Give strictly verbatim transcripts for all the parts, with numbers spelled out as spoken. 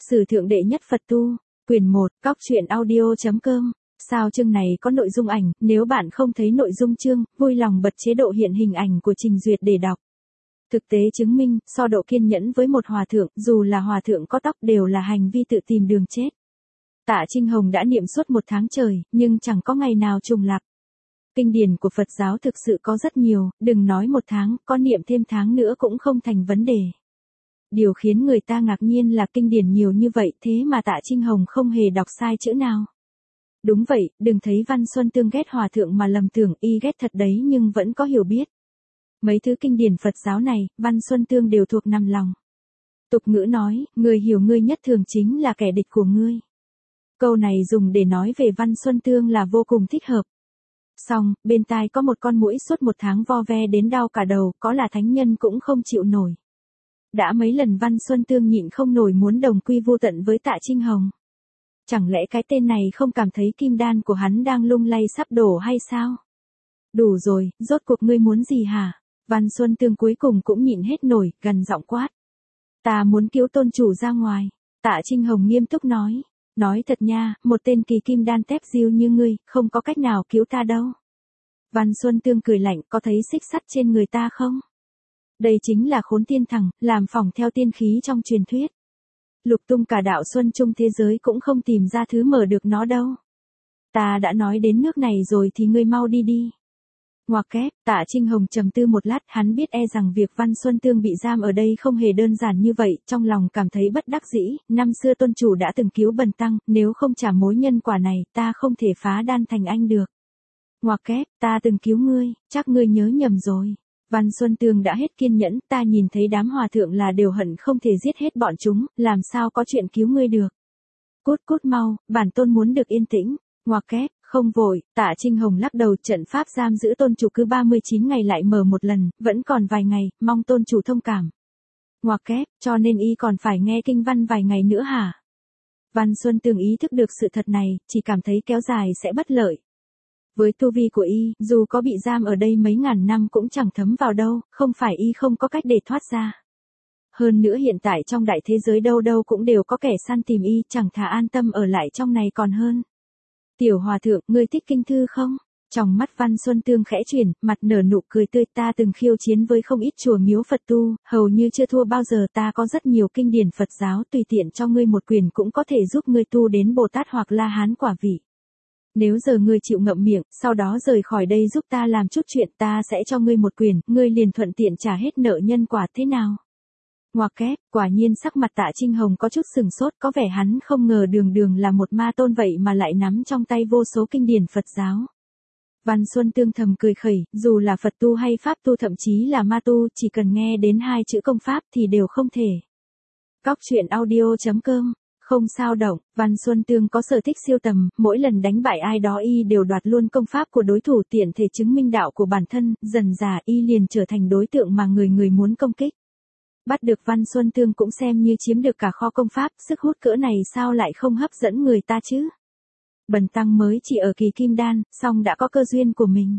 Sử thượng đệ nhất Phật tu, quyển một, cóc truyện audio.com. Sao chương này có nội dung ảnh, nếu bạn không thấy nội dung chương, vui lòng bật chế độ hiện hình ảnh của trình duyệt để đọc. Thực tế chứng minh, so độ kiên nhẫn với một hòa thượng, dù là hòa thượng có tóc đều là hành vi tự tìm đường chết. Tạ Trinh Hồng đã niệm suốt một tháng trời, nhưng chẳng có ngày nào trùng lặp. Kinh điển của Phật giáo thực sự có rất nhiều, đừng nói một tháng, có niệm thêm tháng nữa cũng không thành vấn đề. Điều khiến người ta ngạc nhiên là kinh điển nhiều như vậy thế mà Tạ Trinh Hồng không hề đọc sai chữ nào. Đúng vậy, đừng thấy Văn Xuân Tương ghét hòa thượng mà lầm tưởng y ghét thật đấy nhưng vẫn có hiểu biết. Mấy thứ kinh điển Phật giáo này, Văn Xuân Tương đều thuộc nằm lòng. Tục ngữ nói, người hiểu ngươi nhất thường chính là kẻ địch của ngươi. Câu này dùng để nói về Văn Xuân Tương là vô cùng thích hợp. Xong, bên tai có một con muỗi suốt một tháng vo ve đến đau cả đầu, có là thánh nhân cũng không chịu nổi. Đã mấy lần Văn Xuân Tương nhịn không nổi muốn đồng quy vô tận với Tạ Trinh Hồng. Chẳng lẽ cái tên này không cảm thấy kim đan của hắn đang lung lay sắp đổ hay sao? Đủ rồi, rốt cuộc ngươi muốn gì hả? Văn Xuân Tương cuối cùng cũng nhịn hết nổi, gần giọng quát. Ta muốn cứu tôn chủ ra ngoài. Tạ Trinh Hồng nghiêm túc nói. Nói thật nha, một tên kỳ kim đan tép diêu như ngươi, không có cách nào cứu ta đâu. Văn Xuân Tương cười lạnh, có thấy xích sắt trên người ta không? Đây chính là khốn tiên thẳng, làm phỏng theo tiên khí trong truyền thuyết. Lục tung cả đạo Xuân Trung thế giới cũng không tìm ra thứ mở được nó đâu. Ta đã nói đến nước này rồi thì ngươi mau đi đi. Ngoặc kép, Tạ Trinh Hồng trầm tư một lát, hắn biết e rằng việc Văn Xuân Tương bị giam ở đây không hề đơn giản như vậy, trong lòng cảm thấy bất đắc dĩ, năm xưa tôn chủ đã từng cứu bần tăng, nếu không trả mối nhân quả này, ta không thể phá đan thành anh được. Ngoặc kép, ta từng cứu ngươi, chắc ngươi nhớ nhầm rồi. Văn Xuân Tương đã hết kiên nhẫn, ta nhìn thấy đám hòa thượng là đều hận không thể giết hết bọn chúng, làm sao có chuyện cứu ngươi được. Cút cút mau, bản tôn muốn được yên tĩnh. Ngoặc kép, không vội, Tạ Trinh Hồng lắc đầu, trận pháp giam giữ tôn chủ cứ ba mươi chín ngày lại mở một lần, vẫn còn vài ngày, mong tôn chủ thông cảm. Ngoặc kép, cho nên y còn phải nghe kinh văn vài ngày nữa hả? Văn Xuân Tương ý thức được sự thật này, chỉ cảm thấy kéo dài sẽ bất lợi. Với tu vi của y, dù có bị giam ở đây mấy ngàn năm cũng chẳng thấm vào đâu, không phải y không có cách để thoát ra. Hơn nữa hiện tại trong đại thế giới đâu đâu cũng đều có kẻ săn tìm y, chẳng thà an tâm ở lại trong này còn hơn. Tiểu hòa thượng, ngươi thích kinh thư không? Trong mắt Văn Xuân Tương khẽ chuyển, mặt nở nụ cười tươi, ta từng khiêu chiến với không ít chùa miếu Phật tu, hầu như chưa thua bao giờ, ta có rất nhiều kinh điển Phật giáo, tùy tiện cho ngươi một quyền cũng có thể giúp ngươi tu đến Bồ Tát hoặc La Hán quả vị. Nếu giờ ngươi chịu ngậm miệng, sau đó rời khỏi đây giúp ta làm chút chuyện, ta sẽ cho ngươi một quyền, ngươi liền thuận tiện trả hết nợ nhân quả thế nào? Ngoặc kép, quả nhiên sắc mặt Tạ Trinh Hồng có chút sừng sốt, có vẻ hắn không ngờ đường đường là một ma tôn vậy mà lại nắm trong tay vô số kinh điển Phật giáo. Văn Xuân Tương thầm cười khẩy, dù là Phật tu hay Pháp tu thậm chí là ma tu, chỉ cần nghe đến hai chữ công pháp thì đều không thể. Cóc truyện audio.com. Không sao động, Văn Xuân Tương có sở thích siêu tầm, mỗi lần đánh bại ai đó y đều đoạt luôn công pháp của đối thủ, tiện thể chứng minh đạo của bản thân, dần dà y liền trở thành đối tượng mà người người muốn công kích. Bắt được Văn Xuân Tương cũng xem như chiếm được cả kho công pháp, sức hút cỡ này sao lại không hấp dẫn người ta chứ? Bần tăng mới chỉ ở kỳ kim đan, song đã có cơ duyên của mình.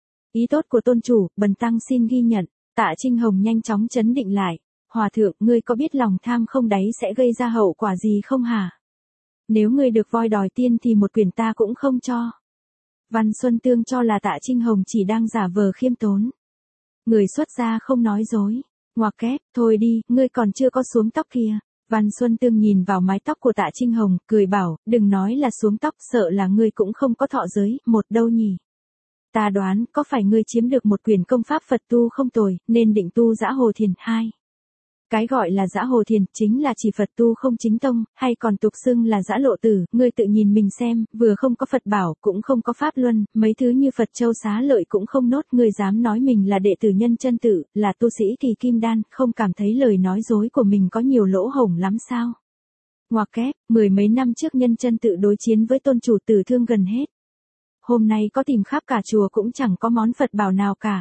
Ý tốt của tôn chủ, bần tăng xin ghi nhận. Tạ Trinh Hồng nhanh chóng trấn định lại. Hòa thượng, ngươi có biết lòng tham không đáy sẽ gây ra hậu quả gì không hả? Nếu ngươi được voi đòi tiên thì một quyền ta cũng không cho. Văn Xuân Tương cho là Tạ Trinh Hồng chỉ đang giả vờ khiêm tốn. Người xuất gia không nói dối. Ngoặc kép, thôi đi, ngươi còn chưa có xuống tóc kìa. Văn Xuân Tương nhìn vào mái tóc của Tạ Trinh Hồng, cười bảo, đừng nói là xuống tóc, sợ là ngươi cũng không có thọ giới, một đâu nhỉ. Ta đoán, có phải ngươi chiếm được một quyền công pháp Phật tu không tồi, nên định tu Dã Hồ Thiền hai. Cái gọi là Dã Hồ Thiền, chính là chỉ Phật tu không chính tông, hay còn tục xưng là Dã Lộ Tử, ngươi tự nhìn mình xem, vừa không có Phật bảo, cũng không có Pháp Luân, mấy thứ như Phật Châu Xá Lợi cũng không nốt, ngươi dám nói mình là đệ tử Nhân Chân Tự, là tu sĩ kỳ kim đan, không cảm thấy lời nói dối của mình có nhiều lỗ hổng lắm sao? Ngoặc kép, mười mấy năm trước Nhân Chân Tự đối chiến với tôn chủ tử thương gần hết. Hôm nay có tìm khắp cả chùa cũng chẳng có món Phật bảo nào cả.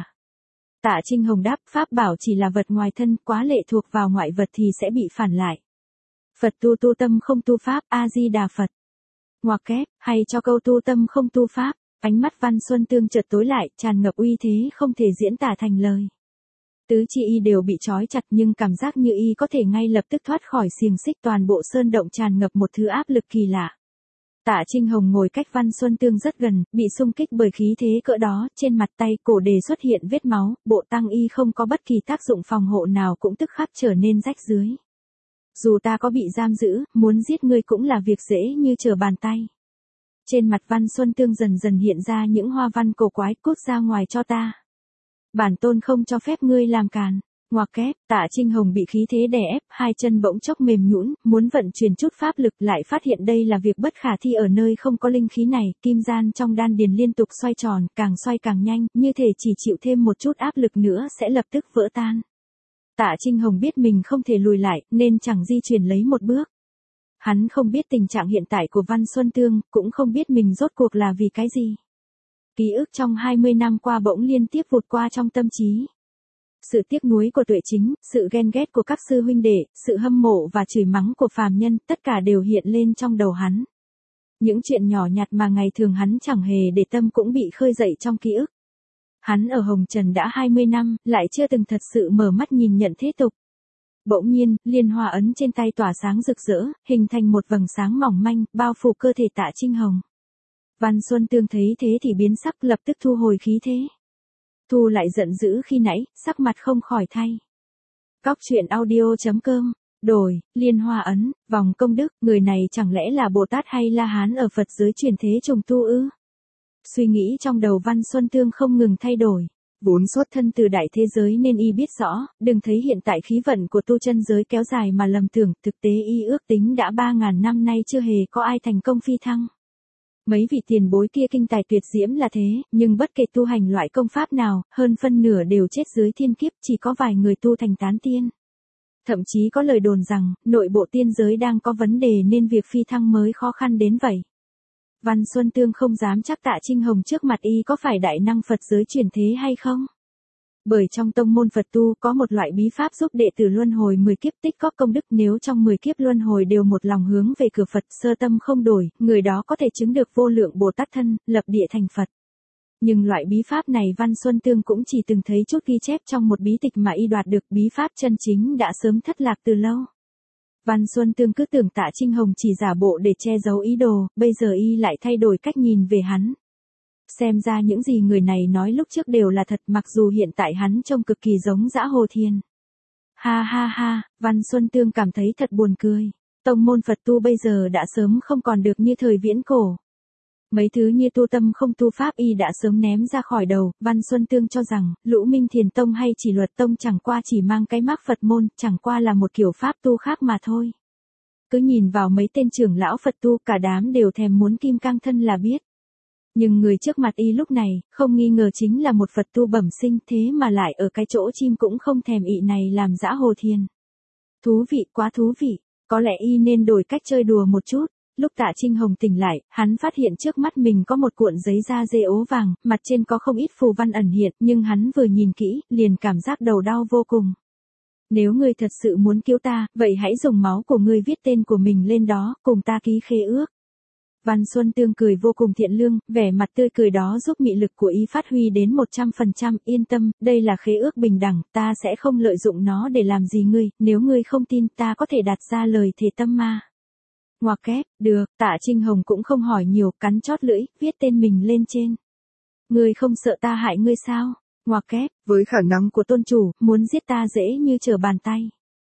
Tạ Trinh Hồng đáp, pháp bảo chỉ là vật ngoài thân, quá lệ thuộc vào ngoại vật thì sẽ bị phản lại. Phật tu tu tâm không tu pháp, A-di-đà Phật. Ngoặc kép, hay cho câu tu tâm không tu pháp, ánh mắt Văn Xuân Tương chợt tối lại, tràn ngập uy thế không thể diễn tả thành lời. Tứ chi y đều bị trói chặt nhưng cảm giác như y có thể ngay lập tức thoát khỏi xiềng xích, toàn bộ sơn động tràn ngập một thứ áp lực kỳ lạ. Tạ Trinh Hồng ngồi cách Văn Xuân Tương rất gần, bị xung kích bởi khí thế cỡ đó, trên mặt tay cổ đề xuất hiện vết máu, bộ tăng y không có bất kỳ tác dụng phòng hộ nào cũng tức khắc trở nên rách rưới. Dù ta có bị giam giữ, muốn giết ngươi cũng là việc dễ như trở bàn tay. Trên mặt Văn Xuân Tương dần dần hiện ra những hoa văn cổ quái, cút ra ngoài cho ta. Bản tôn không cho phép ngươi làm càn. Ngoặc kép, Tạ Trinh Hồng bị khí thế đè ép, hai chân bỗng chốc mềm nhũn, muốn vận chuyển chút pháp lực lại phát hiện đây là việc bất khả thi ở nơi không có linh khí này, kim gian trong đan điền liên tục xoay tròn, càng xoay càng nhanh, như thể chỉ chịu thêm một chút áp lực nữa sẽ lập tức vỡ tan. Tạ Trinh Hồng biết mình không thể lùi lại, nên chẳng di chuyển lấy một bước. Hắn không biết tình trạng hiện tại của Văn Xuân Tương, cũng không biết mình rốt cuộc là vì cái gì. Ký ức trong hai mươi năm qua bỗng liên tiếp vụt qua trong tâm trí. Sự tiếc nuối của Tuệ Chính, sự ghen ghét của các sư huynh đệ, sự hâm mộ và chửi mắng của phàm nhân, tất cả đều hiện lên trong đầu hắn. Những chuyện nhỏ nhặt mà ngày thường hắn chẳng hề để tâm cũng bị khơi dậy trong ký ức. Hắn ở Hồng Trần đã hai mươi năm, lại chưa từng thật sự mở mắt nhìn nhận thế tục. Bỗng nhiên, liên hoa ấn trên tay tỏa sáng rực rỡ, hình thành một vầng sáng mỏng manh, bao phủ cơ thể Tạ Trinh Hồng. Văn Xuân Tương thấy thế thì biến sắc, lập tức thu hồi khí thế. Thu lại giận dữ khi nãy, sắc mặt không khỏi thay. Cóc truyện audio chấm com, đổi, liên hoa ấn, vòng công đức, người này chẳng lẽ là Bồ Tát hay La Hán ở Phật giới chuyển thế trùng tu ư? Suy nghĩ trong đầu Văn Xuân Tương không ngừng thay đổi. Vốn xuất thân từ đại thế giới nên y biết rõ, đừng thấy hiện tại khí vận của tu chân giới kéo dài mà lầm tưởng, thực tế y ước tính đã ba ngàn năm nay chưa hề có ai thành công phi thăng. Mấy vị tiền bối kia kinh tài tuyệt diễm là thế, nhưng bất kể tu hành loại công pháp nào, hơn phân nửa đều chết dưới thiên kiếp, chỉ có vài người tu thành tán tiên. Thậm chí có lời đồn rằng, nội bộ tiên giới đang có vấn đề nên việc phi thăng mới khó khăn đến vậy. Văn Xuân Tương không dám chắc Tạ Trinh Hồng trước mặt y có phải đại năng Phật giới chuyển thế hay không. Bởi trong tông môn Phật tu có một loại bí pháp giúp đệ tử luân hồi mười kiếp tích có công đức, nếu trong mười kiếp luân hồi đều một lòng hướng về cửa Phật, sơ tâm không đổi, người đó có thể chứng được vô lượng Bồ Tát thân, lập địa thành Phật. Nhưng loại bí pháp này Văn Xuân Tương cũng chỉ từng thấy chút ghi chép trong một bí tịch mà y đoạt được, bí pháp chân chính đã sớm thất lạc từ lâu. Văn Xuân Tương cứ tưởng Tạ Trinh Hồng chỉ giả bộ để che giấu ý đồ, bây giờ y lại thay đổi cách nhìn về hắn. Xem ra những gì người này nói lúc trước đều là thật, mặc dù hiện tại hắn trông cực kỳ giống Dã Hồ Thiên. Ha ha ha, Văn Xuân Tương cảm thấy thật buồn cười. Tông môn Phật tu bây giờ đã sớm không còn được như thời viễn cổ. Mấy thứ như tu tâm không tu pháp y đã sớm ném ra khỏi đầu. Văn Xuân Tương cho rằng, Lũ Minh Thiền Tông hay Chỉ Luật Tông chẳng qua chỉ mang cái mác Phật môn, chẳng qua là một kiểu pháp tu khác mà thôi. Cứ nhìn vào mấy tên trưởng lão Phật tu, cả đám đều thèm muốn kim cang thân là biết. Nhưng người trước mặt y lúc này, không nghi ngờ chính là một Phật tu bẩm sinh, thế mà lại ở cái chỗ chim cũng không thèm ị này làm Dã Hồ Thiên. Thú vị, quá thú vị, có lẽ y nên đổi cách chơi đùa một chút. Lúc Tạ Trinh Hồng tỉnh lại, hắn phát hiện trước mắt mình có một cuộn giấy da dê ố vàng, mặt trên có không ít phù văn ẩn hiện, nhưng hắn vừa nhìn kỹ, liền cảm giác đầu đau vô cùng. Nếu ngươi thật sự muốn cứu ta, vậy hãy dùng máu của ngươi viết tên của mình lên đó, cùng ta ký khế ước. Văn Xuân Tương cười vô cùng thiện lương, vẻ mặt tươi cười đó giúp mị lực của y phát huy đến một trăm phần trăm, yên tâm, đây là khế ước bình đẳng, ta sẽ không lợi dụng nó để làm gì ngươi, nếu ngươi không tin ta có thể đặt ra lời thề tâm ma. Ngoặc kép, được, Tạ Trinh Hồng cũng không hỏi nhiều, cắn chót lưỡi, viết tên mình lên trên. Ngươi không sợ ta hại ngươi sao? Ngoặc kép, với khả năng của tôn chủ, muốn giết ta dễ như trở bàn tay.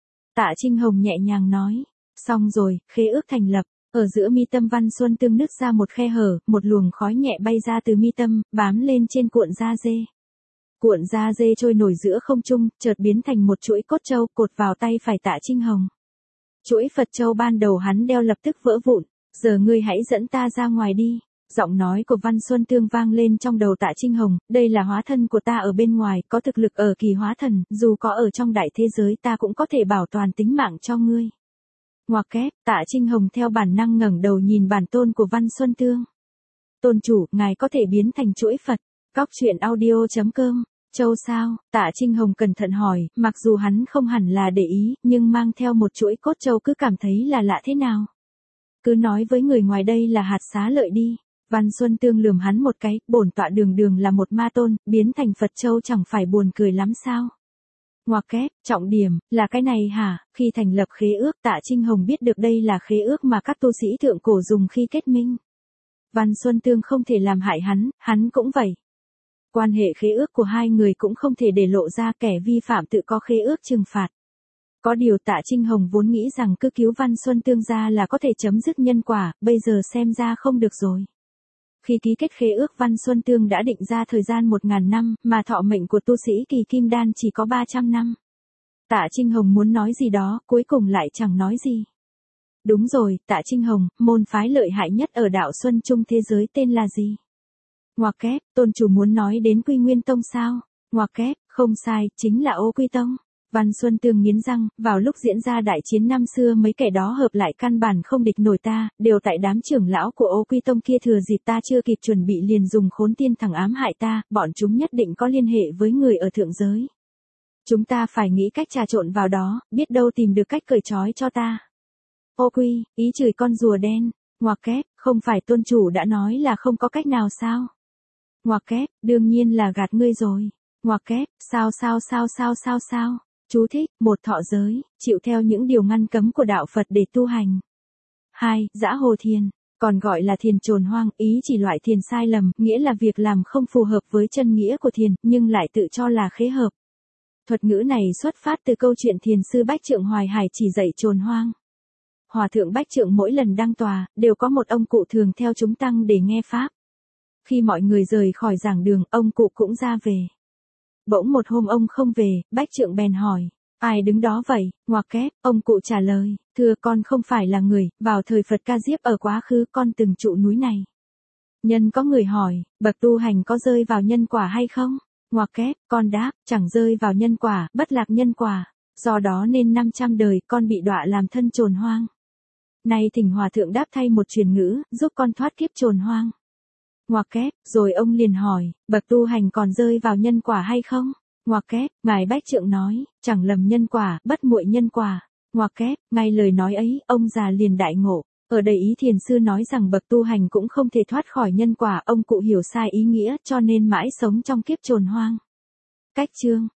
Tạ Trinh Hồng nhẹ nhàng nói, xong rồi, khế ước thành lập. Ở giữa mi tâm Văn Xuân Tương nứt ra một khe hở, một luồng khói nhẹ bay ra từ mi tâm, bám lên trên cuộn da dê. Cuộn da dê trôi nổi giữa không trung, chợt biến thành một chuỗi cốt châu, cột vào tay phải Tạ Trinh Hồng. Chuỗi Phật châu ban đầu hắn đeo lập tức vỡ vụn, giờ ngươi hãy dẫn ta ra ngoài đi. Giọng nói của Văn Xuân Tương vang lên trong đầu Tạ Trinh Hồng, đây là hóa thân của ta ở bên ngoài, có thực lực ở kỳ hóa thần, dù có ở trong đại thế giới ta cũng có thể bảo toàn tính mạng cho ngươi. Ngoặc kép, Tạ Trinh Hồng theo bản năng ngẩng đầu nhìn bản tôn của Văn Xuân Tương. Tôn chủ, ngài có thể biến thành chuỗi Phật. Cóc truyện audio chấm com. Châu sao? Tạ Trinh Hồng cẩn thận hỏi, mặc dù hắn không hẳn là để ý, nhưng mang theo một chuỗi cốt châu cứ cảm thấy là lạ thế nào. Cứ nói với người ngoài đây là hạt xá lợi đi. Văn Xuân Tương lườm hắn một cái, bổn tọa đường đường là một ma tôn, biến thành Phật châu chẳng phải buồn cười lắm sao? Ngoặc kép, trọng điểm, là cái này hả? Khi thành lập khế ước, Tạ Trinh Hồng biết được đây là khế ước mà các tu sĩ thượng cổ dùng khi kết minh. Văn Xuân Tương không thể làm hại hắn, hắn cũng vậy. Quan hệ khế ước của hai người cũng không thể để lộ ra, kẻ vi phạm tự có khế ước trừng phạt. Có điều Tạ Trinh Hồng vốn nghĩ rằng cứ cứu Văn Xuân Tương ra là có thể chấm dứt nhân quả, bây giờ xem ra không được rồi. Khi ký kết khế ước, Văn Xuân Tương đã định ra thời gian một ngàn năm, mà thọ mệnh của tu sĩ kỳ kim đan chỉ có ba trăm năm. Tạ Trinh Hồng muốn nói gì đó, cuối cùng lại chẳng nói gì. Đúng rồi, Tạ Trinh Hồng, môn phái lợi hại nhất ở đạo Xuân Trung thế giới tên là gì? Ngoặc kép, tôn chủ muốn nói đến Quy Nguyên Tông sao? Ngoặc kép, không sai, chính là Ô Quy Tông. Văn Xuân Tương nghiến răng, vào lúc diễn ra đại chiến năm xưa mấy kẻ đó hợp lại căn bản không địch nổi ta, đều tại đám trưởng lão của Ô Quy Tông kia thừa dịp ta chưa kịp chuẩn bị liền dùng khốn tiên thẳng ám hại ta, bọn chúng nhất định có liên hệ với người ở thượng giới. Chúng ta phải nghĩ cách trà trộn vào đó, biết đâu tìm được cách cởi trói cho ta. Ô Quy, ý chửi con rùa đen, ngoặc kép, không phải tôn chủ đã nói là không có cách nào sao? Ngoặc kép, đương nhiên là gạt ngươi rồi. Ngoặc kép, sao sao sao sao sao sao? Chú thích, một thọ giới, chịu theo những điều ngăn cấm của đạo Phật để tu hành. hai. Dã hồ thiền, còn gọi là thiền trồn hoang, ý chỉ loại thiền sai lầm, nghĩa là việc làm không phù hợp với chân nghĩa của thiền, nhưng lại tự cho là khế hợp. Thuật ngữ này xuất phát từ câu chuyện thiền sư Bách Trượng Hoài Hải chỉ dạy trồn hoang. Hòa thượng Bách Trượng mỗi lần đăng tòa, đều có một ông cụ thường theo chúng tăng để nghe pháp. Khi mọi người rời khỏi giảng đường, ông cụ cũng ra về. Bỗng một hôm ông không về, Bách Trượng bèn hỏi, ai đứng đó vậy? Ngoặc kép, ông cụ trả lời, thưa con không phải là người, vào thời Phật Ca Diếp ở quá khứ con từng trụ núi này. Nhân có người hỏi, bậc tu hành có rơi vào nhân quả hay không? Ngoặc kép, con đáp, chẳng rơi vào nhân quả, bất lạc nhân quả, do đó nên năm trăm đời con bị đọa làm thân trồn hoang. Nay thỉnh hòa thượng đáp thay một truyền ngữ, giúp con thoát kiếp trồn hoang. Ngoặc kép, rồi ông liền hỏi, bậc tu hành còn rơi vào nhân quả hay không? Ngoặc kép, ngài Bách Trượng nói, chẳng lầm nhân quả, bất muội nhân quả. Ngoặc kép, ngay lời nói ấy, ông già liền đại ngộ. Ở đây ý thiền sư nói rằng bậc tu hành cũng không thể thoát khỏi nhân quả, ông cụ hiểu sai ý nghĩa, cho nên mãi sống trong kiếp trồn hoang. Cách chương